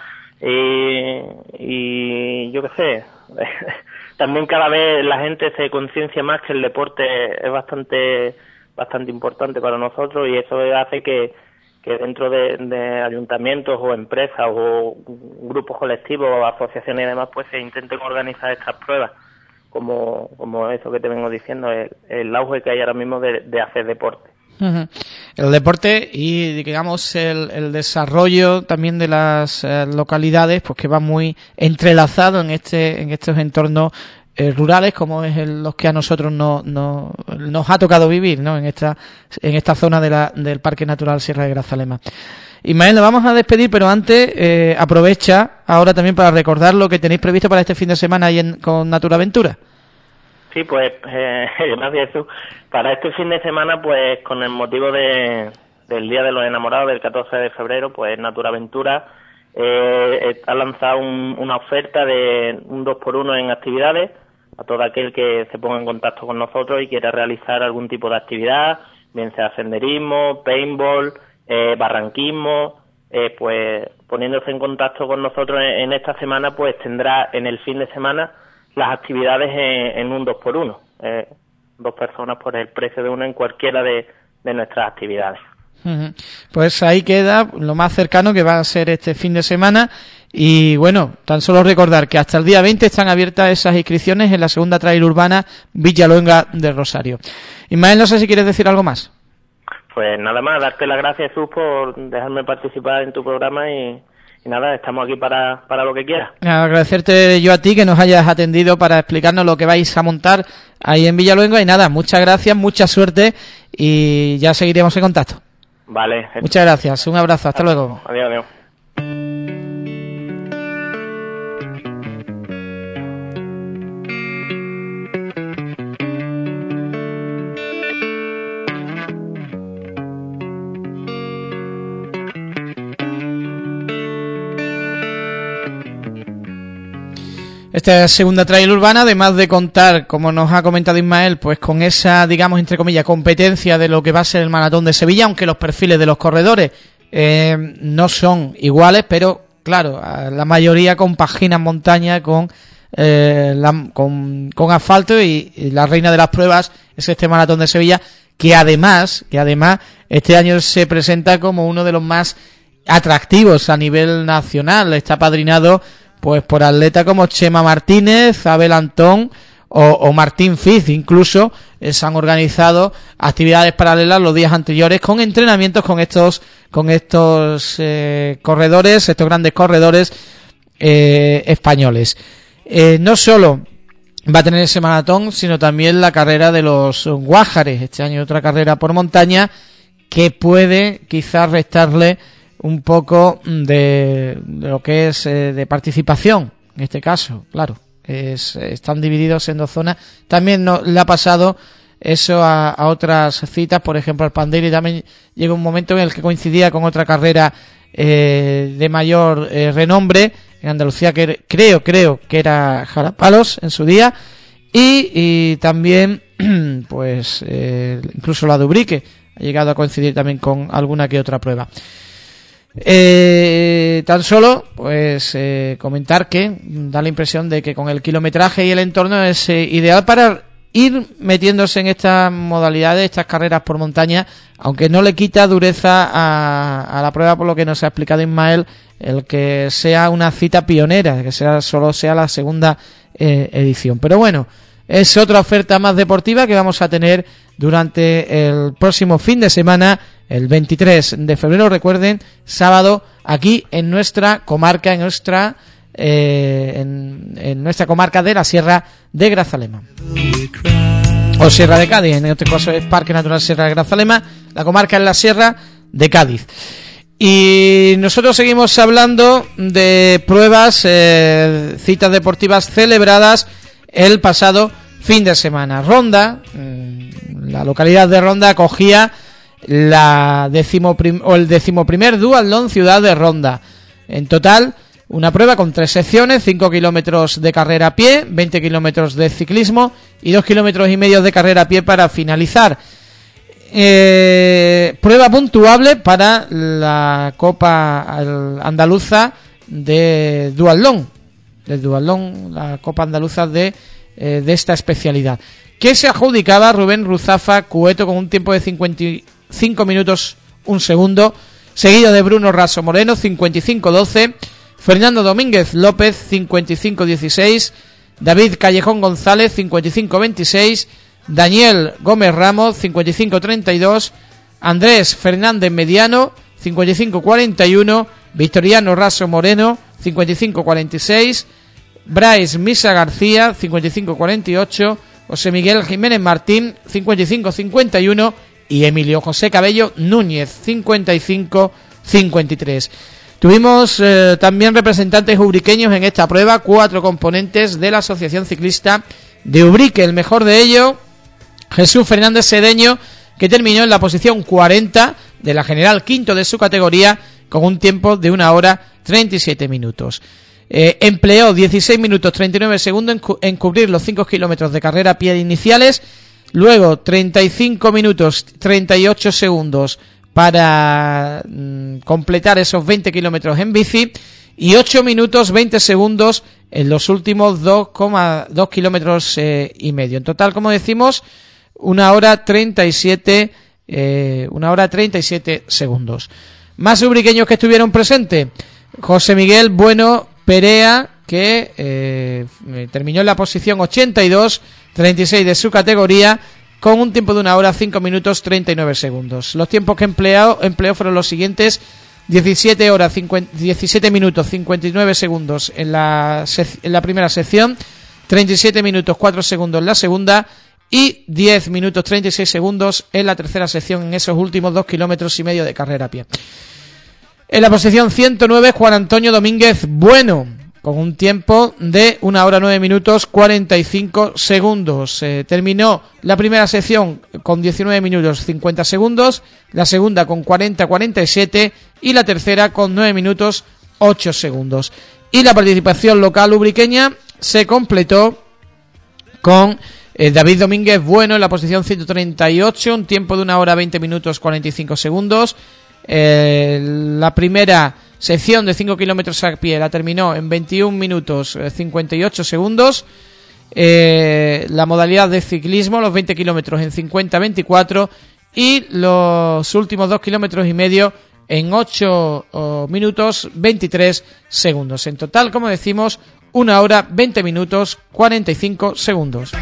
y yo qué sé, también cada vez la gente se conciencia más que el deporte es bastante importante para nosotros y eso hace que dentro de ayuntamientos o empresas o grupos colectivos o asociaciones y demás pues se intenten organizar estas pruebas. Como eso que te vengo diciendo, el auge que hay ahora mismo de hacer deporte. El deporte y, digamos, el desarrollo también de las localidades, pues que va muy entrelazado en estos entornos rurales, como es los que a nosotros nos ha tocado vivir, ¿no? En esta zona del Parque Natural Sierra de Grazalema. Ismael, nos vamos a despedir, pero antes aprovecha ahora también para recordar lo que tenéis previsto para este fin de semana ahí con Naturaventura. Sí, pues gracias Jesús. Para este fin de semana, pues con el motivo del Día de los Enamorados del 14 de febrero, pues Naturaventura ha lanzado una oferta de un 2x1 en actividades a todo aquel que se ponga en contacto con nosotros y quiera realizar algún tipo de actividad, bien sea senderismo, paintball, barranquismo, pues poniéndose en contacto con nosotros en esta semana, pues tendrá en el fin de semana las actividades en un 2x1, 2 personas por el precio de una en cualquiera de nuestras actividades. Pues ahí queda lo más cercano que va a ser este fin de semana. Y bueno, tan solo recordar que hasta el día 20 están abiertas esas inscripciones en la segunda trail urbana Villaluenga del Rosario. Ismael, no sé si quieres decir algo más. Pues nada más, darte las gracias, Jesús, por dejarme participar en tu programa y nada, estamos aquí para lo que quieras. Agradecerte yo a ti que nos hayas atendido para explicarnos lo que vais a montar ahí en Villaluenga y nada, muchas gracias, mucha suerte y ya seguiremos en contacto. Vale. Muchas gracias, un abrazo, hasta luego. Adiós, adiós. Esta segunda trail urbana, además de contar, como nos ha comentado Ismael, pues con esa, digamos, entre comillas, competencia de lo que va a ser el Maratón de Sevilla, aunque los perfiles de los corredores no son iguales, pero claro, la mayoría compaginan montaña con asfalto y la reina de las pruebas es este Maratón de Sevilla, que además este año se presenta como uno de los más atractivos a nivel nacional. Está padrinado pues por atletas como Chema Martínez, Abel Antón o Martín Fiz. Incluso se han organizado actividades paralelas los días anteriores con entrenamientos con estos corredores, estos grandes corredores españoles. No solo va a tener ese maratón, sino también la carrera de los Guájares. Este año otra carrera por montaña que puede quizás restarle un poco de lo que es de participación, en este caso, claro, están divididos en 2 zonas. También le ha pasado eso a otras citas, por ejemplo al Panderi también llegó un momento en el que coincidía con otra carrera de mayor renombre en Andalucía, que creo que era Jarapalos en su día, y también pues incluso la de Ubrique ha llegado a coincidir también con alguna que otra prueba. Tan solo pues comentar que da la impresión de que con el kilometraje y el entorno es ideal para ir metiéndose en estas modalidades, estas carreras por montaña, aunque no le quita dureza a la prueba, por lo que nos ha explicado Ismael, el que sea una cita pionera, que solo sea la segunda edición. Pero bueno, es otra oferta más deportiva que vamos a tener durante el próximo fin de semana, el 23 de febrero, recuerden, sábado, aquí en nuestra comarca, en nuestra comarca de la Sierra de Grazalema. O Sierra de Cádiz, en este caso es Parque Natural Sierra de Grazalema, la comarca es la Sierra de Cádiz. Y nosotros seguimos hablando de pruebas, citas deportivas celebradas el pasado fin de semana. Ronda, la localidad de Ronda acogía el 11º Duatlón Ciudad de Ronda. En total, una prueba con 3 secciones, 5 kilómetros de carrera a pie, 20 kilómetros de ciclismo y 2,5 kilómetros de carrera a pie para finalizar. Prueba puntuable para la Copa Andaluza de Duatlón, la Copa Andaluza de esta especialidad, que se adjudicaba Rubén Ruzafa Cueto con un tiempo de 55 minutos 1 segundo, seguido de Bruno Raso Moreno 55-12, Fernando Domínguez López 55-16, David Callejón González 55-26, Daniel Gómez Ramos 55-32, Andrés Fernández Mediano 55-41, Victoriano Raso Moreno 55-46, Bryce Misa García 55-48, José Miguel Jiménez Martín 55-51 y Emilio José Cabello Núñez 55-53. Tuvimos también representantes ubriqueños en esta prueba, 4 componentes de la Asociación Ciclista de Ubrique. El mejor de ello, Jesús Fernández Sedeño, que terminó en la posición 40 de la general, quinto de su categoría, con un tiempo de 1 hora 37 minutos. Empleó 16 minutos 39 segundos en cubrir los 5 kilómetros de carrera a pie iniciales, luego 35 minutos 38 segundos para completar esos 20 kilómetros en bici y 8 minutos 20 segundos en los últimos 2,2 kilómetros y medio. En total, como decimos, 1 hora 37 segundos. Más ubriqueños que estuvieron presentes: José Miguel Bueno Perea, que terminó en la posición 82, 36 de su categoría, con un tiempo de 1 hora 5 minutos 39 segundos. Los tiempos que empleó fueron los siguientes: 17 minutos 59 segundos en la primera sección, 37 minutos 4 segundos en la segunda y 10 minutos 36 segundos en la tercera sección, en esos últimos 2 kilómetros y medio de carrera a pie. En la posición 109, Juan Antonio Domínguez Bueno, con un tiempo de 1 hora 9 minutos 45 segundos. Terminó la primera sección con 19 minutos 50 segundos, la segunda con 40-47 y la tercera con 9 minutos 8 segundos. Y la participación local ubriqueña se completó con David Domínguez Bueno en la posición 138, un tiempo de 1 hora 20 minutos 45 segundos. La primera sección de 5 kilómetros a pie la terminó en 21 minutos 58 segundos. La modalidad de ciclismo, los 20 kilómetros en 50-24 y los últimos 2 kilómetros y medio en 8 minutos 23 segundos. En total, como decimos, 1 hora 20 minutos 45 segundos.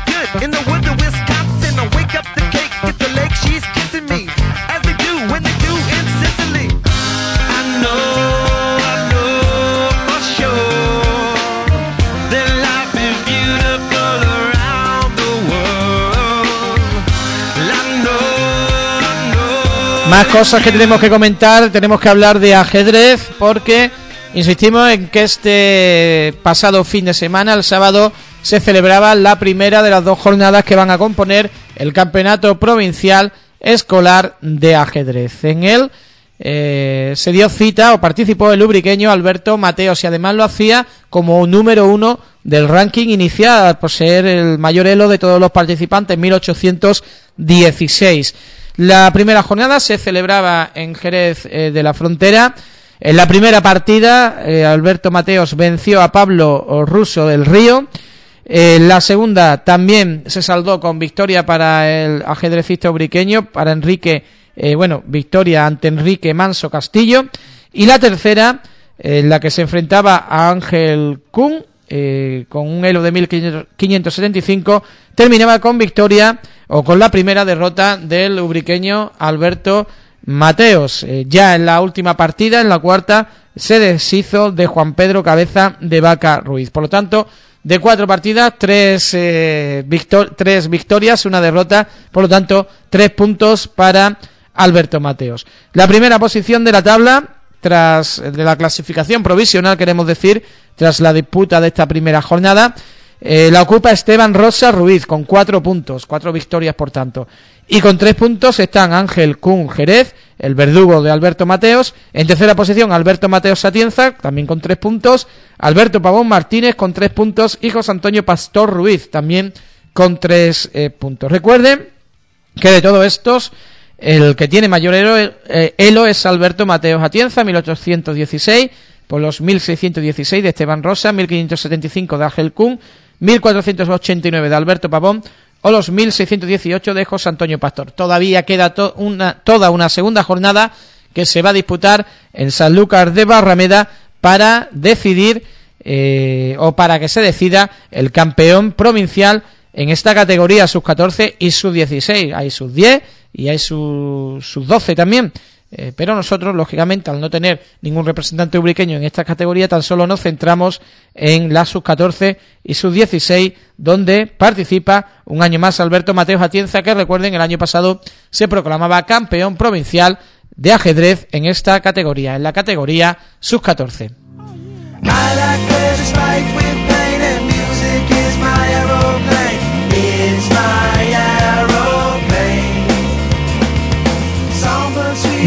Más cosas que tenemos que comentar, tenemos que hablar de ajedrez, porque insistimos en que este pasado fin de semana, el sábado, se celebraba la primera de las 2 jornadas que van a componer el Campeonato Provincial Escolar de Ajedrez. En él se dio cita o participó el ubriqueño Alberto Mateos, y además lo hacía como número 1 del ranking inicial, por ser el mayor elo de todos los participantes, 1816. La primera jornada se celebraba en Jerez de la Frontera. En la primera partida, Alberto Mateos venció a Pablo Russo del Río. La segunda también se saldó con victoria para el ajedrecista ubriqueño, para Enrique, victoria ante Enrique Manso Castillo. Y la tercera, la que se enfrentaba a Ángel Kuhn, con un elo de 1575, terminaba con victoria o con la primera derrota del ubriqueño Alberto Mateos. Ya en la última partida, en la cuarta, se deshizo de Juan Pedro Cabeza de Vaca Ruiz. Por lo tanto, de 4 partidas, 3 victorias, 1 derrota, por lo tanto 3 puntos para Alberto Mateos. La primera posición de la tabla, de la clasificación provisional, queremos decir, tras la disputa de esta primera jornada, la ocupa Esteban Rosa Ruiz con 4 puntos, 4 victorias por tanto. Y con 3 puntos están Ángel Kuhn Jerez, el verdugo de Alberto Mateos. En tercera posición, Alberto Mateos Atienza, también con 3 puntos. Alberto Pavón Martínez con 3 puntos. Y José Antonio Pastor Ruiz, también con 3 puntos. Recuerden que de todos estos, el que tiene mayor elo es Alberto Mateos Atienza, 1816, por los 1616 de Esteban Rosa, 1575 de Ángel Kuhn, 1489 de Alberto Pavón o los 1618 de José Antonio Pastor. Todavía queda toda una segunda jornada que se va a disputar en Sanlúcar de Barrameda para decidir o para que se decida el campeón provincial en esta categoría, sub 14 y sub 16. Hay sub 10 y hay sub 12 también. Pero nosotros, lógicamente, al no tener ningún representante ubriqueño en esta categoría, tan solo nos centramos en la sub-14 y sub-16, donde participa un año más Alberto Mateos Atienza, que recuerden, el año pasado se proclamaba campeón provincial de ajedrez en esta categoría, en la categoría sub-14.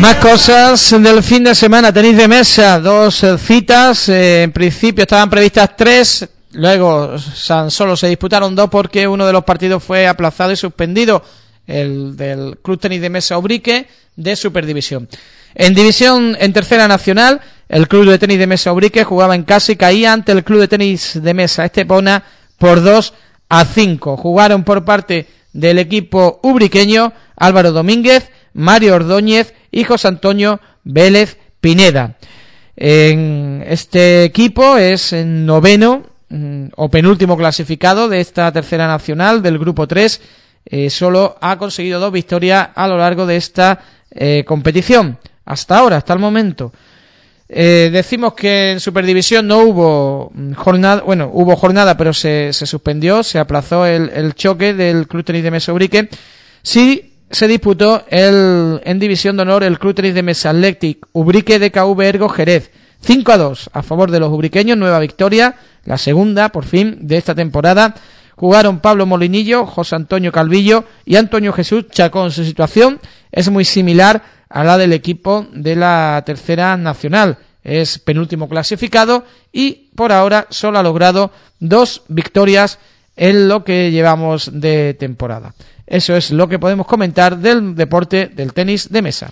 Más cosas del fin de semana. Tenis de mesa, 2 citas. En principio estaban previstas 3. Luego solo se disputaron 2 porque uno de los partidos fue aplazado y suspendido. El del Club Tenis de Mesa Ubrique de Superdivisión. En tercera nacional, el Club de Tenis de Mesa Ubrique jugaba en casa y caía ante el Club de Tenis de Mesa Estepona por 2-5. Jugaron por parte del equipo ubriqueño Álvaro Domínguez, Mario Ordóñez y José Antonio Vélez Pineda. En este equipo es el noveno o penúltimo clasificado de esta tercera nacional del grupo 3. Solo ha conseguido 2 victorias a lo largo de esta competición. Hasta el momento. Decimos que en Superdivisión no hubo jornada, hubo jornada, pero se suspendió, se aplazó el choque del Club Tenis de Mesa Ubrique. Sí se disputó en División de Honor el Club Tenis de Mesa Athletic Ubrique de KV Ergo Jerez. 5-2 a favor de los ubriqueños, nueva victoria, la segunda, por fin, de esta temporada. Jugaron Pablo Molinillo, José Antonio Calvillo y Antonio Jesús Chacón. Su situación es muy similar a la del equipo de la tercera nacional. Es penúltimo clasificado y por ahora solo ha logrado 2 victorias en lo que llevamos de temporada. Eso es lo que podemos comentar del deporte del tenis de mesa.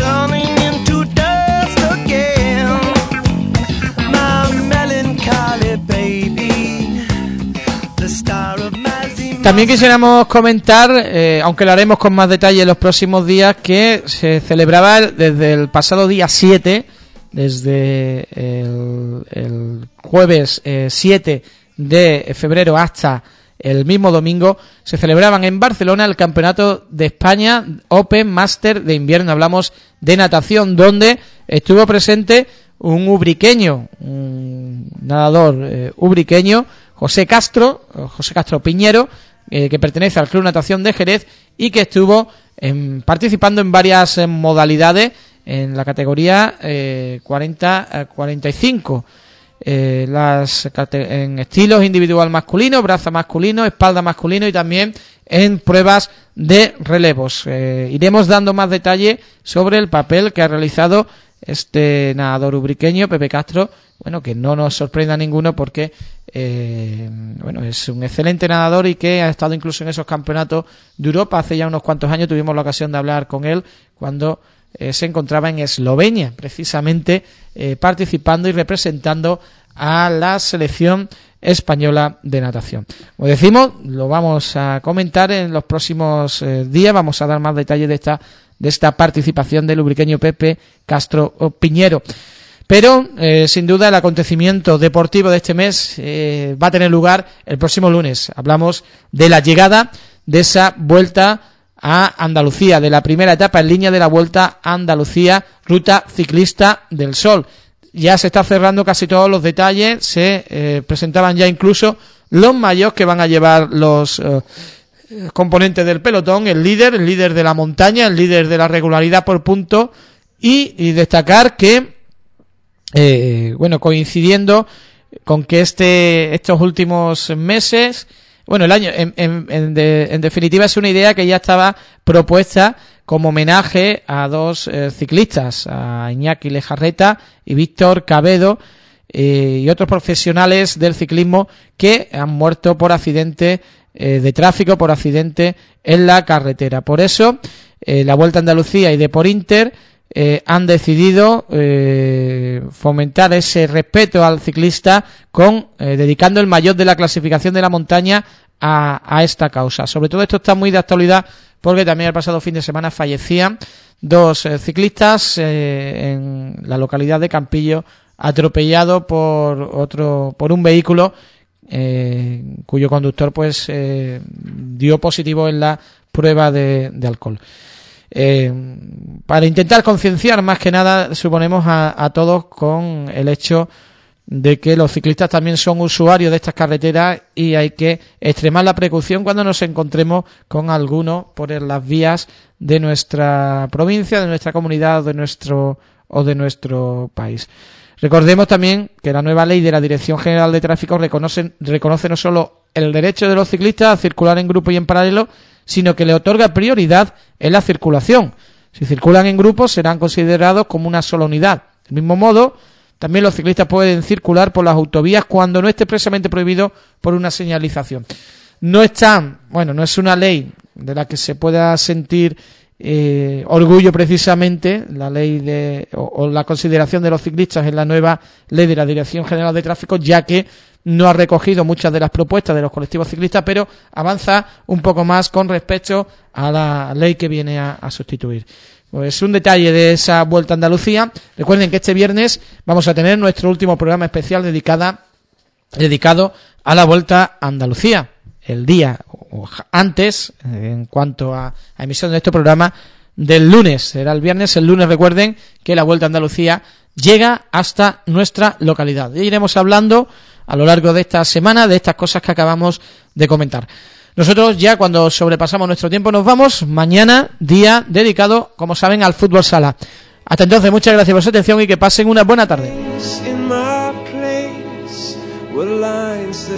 También quisiéramos comentar, aunque lo haremos con más detalle en los próximos días, que se celebraba desde el pasado día 7, desde el jueves 7 de febrero hasta el mismo domingo, se celebraban en Barcelona el Campeonato de España Open Master de invierno. Hablamos de natación, donde estuvo presente un ubriqueño, un nadador ubriqueño, José Castro Piñero, que pertenece al Club Natación de Jerez y que estuvo participando en varias modalidades en la categoría 40-45, en estilos individual masculino, braza masculino, espalda masculino y también en pruebas de relevos. Iremos dando más detalle sobre el papel que ha realizado este nadador ubriqueño, Pepe Castro, que no nos sorprenda a ninguno porque es un excelente nadador y que ha estado incluso en esos campeonatos de Europa. Hace ya unos cuantos años tuvimos la ocasión de hablar con él cuando se encontraba en Eslovenia, precisamente participando y representando a la selección española de natación. Como decimos, lo vamos a comentar en los próximos días, vamos a dar más detalles de esta participación del ubriqueño Pepe Castro Piñero. Pero, sin duda, el acontecimiento deportivo de este mes va a tener lugar el próximo lunes. Hablamos de la llegada de esa vuelta a Andalucía, de la primera etapa en línea de la Vuelta a Andalucía, Ruta Ciclista del Sol. Ya se está cerrando casi todos los detalles, se presentaban ya incluso los maillots que van a llevar los componentes del pelotón, el líder de la montaña, el líder de la regularidad por punto y destacar que coincidiendo con que estos últimos meses, el año en definitiva es una idea que ya estaba propuesta como homenaje a 2 ciclistas, a Iñaki Lejarreta y Víctor Cabedo, y otros profesionales del ciclismo que han muerto por accidente de tráfico, por accidente en la carretera. Por eso la Vuelta a Andalucía y Deportinter han decidido fomentar ese respeto al ciclista dedicando el maillot de la clasificación de la montaña a esta causa. Sobre todo esto está muy de actualidad porque también el pasado fin de semana fallecían 2 ciclistas en la localidad de Campillo, atropellados por un vehículo cuyo conductor dio positivo en la prueba de alcohol. Para intentar concienciar más que nada, suponemos a todos con el hecho de que los ciclistas también son usuarios de estas carreteras y hay que extremar la precaución cuando nos encontremos con alguno por las vías de nuestra provincia, de nuestra comunidad o de nuestro país. Recordemos también que la nueva ley de la Dirección General de Tráfico reconoce no solo el derecho de los ciclistas a circular en grupo y en paralelo, sino que le otorga prioridad en la circulación. Si circulan en grupos serán considerados como una sola unidad. Del mismo modo, también los ciclistas pueden circular por las autovías cuando no esté expresamente prohibido por una señalización. No es una ley de la que se pueda sentir orgullo precisamente, la ley o la consideración de los ciclistas en la nueva ley de la Dirección General de Tráfico, ya que no ha recogido muchas de las propuestas de los colectivos ciclistas, pero avanza un poco más con respecto a la ley que viene a sustituir. Pues un detalle de esa Vuelta a Andalucía. Recuerden que este viernes vamos a tener nuestro último programa especial dedicado a la Vuelta a Andalucía. El día antes, en cuanto a emisión de este programa, del lunes. Será el viernes. El lunes, recuerden que la Vuelta a Andalucía llega hasta nuestra localidad. Y iremos hablando a lo largo de esta semana de estas cosas que acabamos de comentar. Nosotros ya cuando sobrepasamos nuestro tiempo nos vamos. Mañana, día dedicado, como saben, al fútbol sala. Hasta entonces, muchas gracias por su atención y que pasen una buena tarde.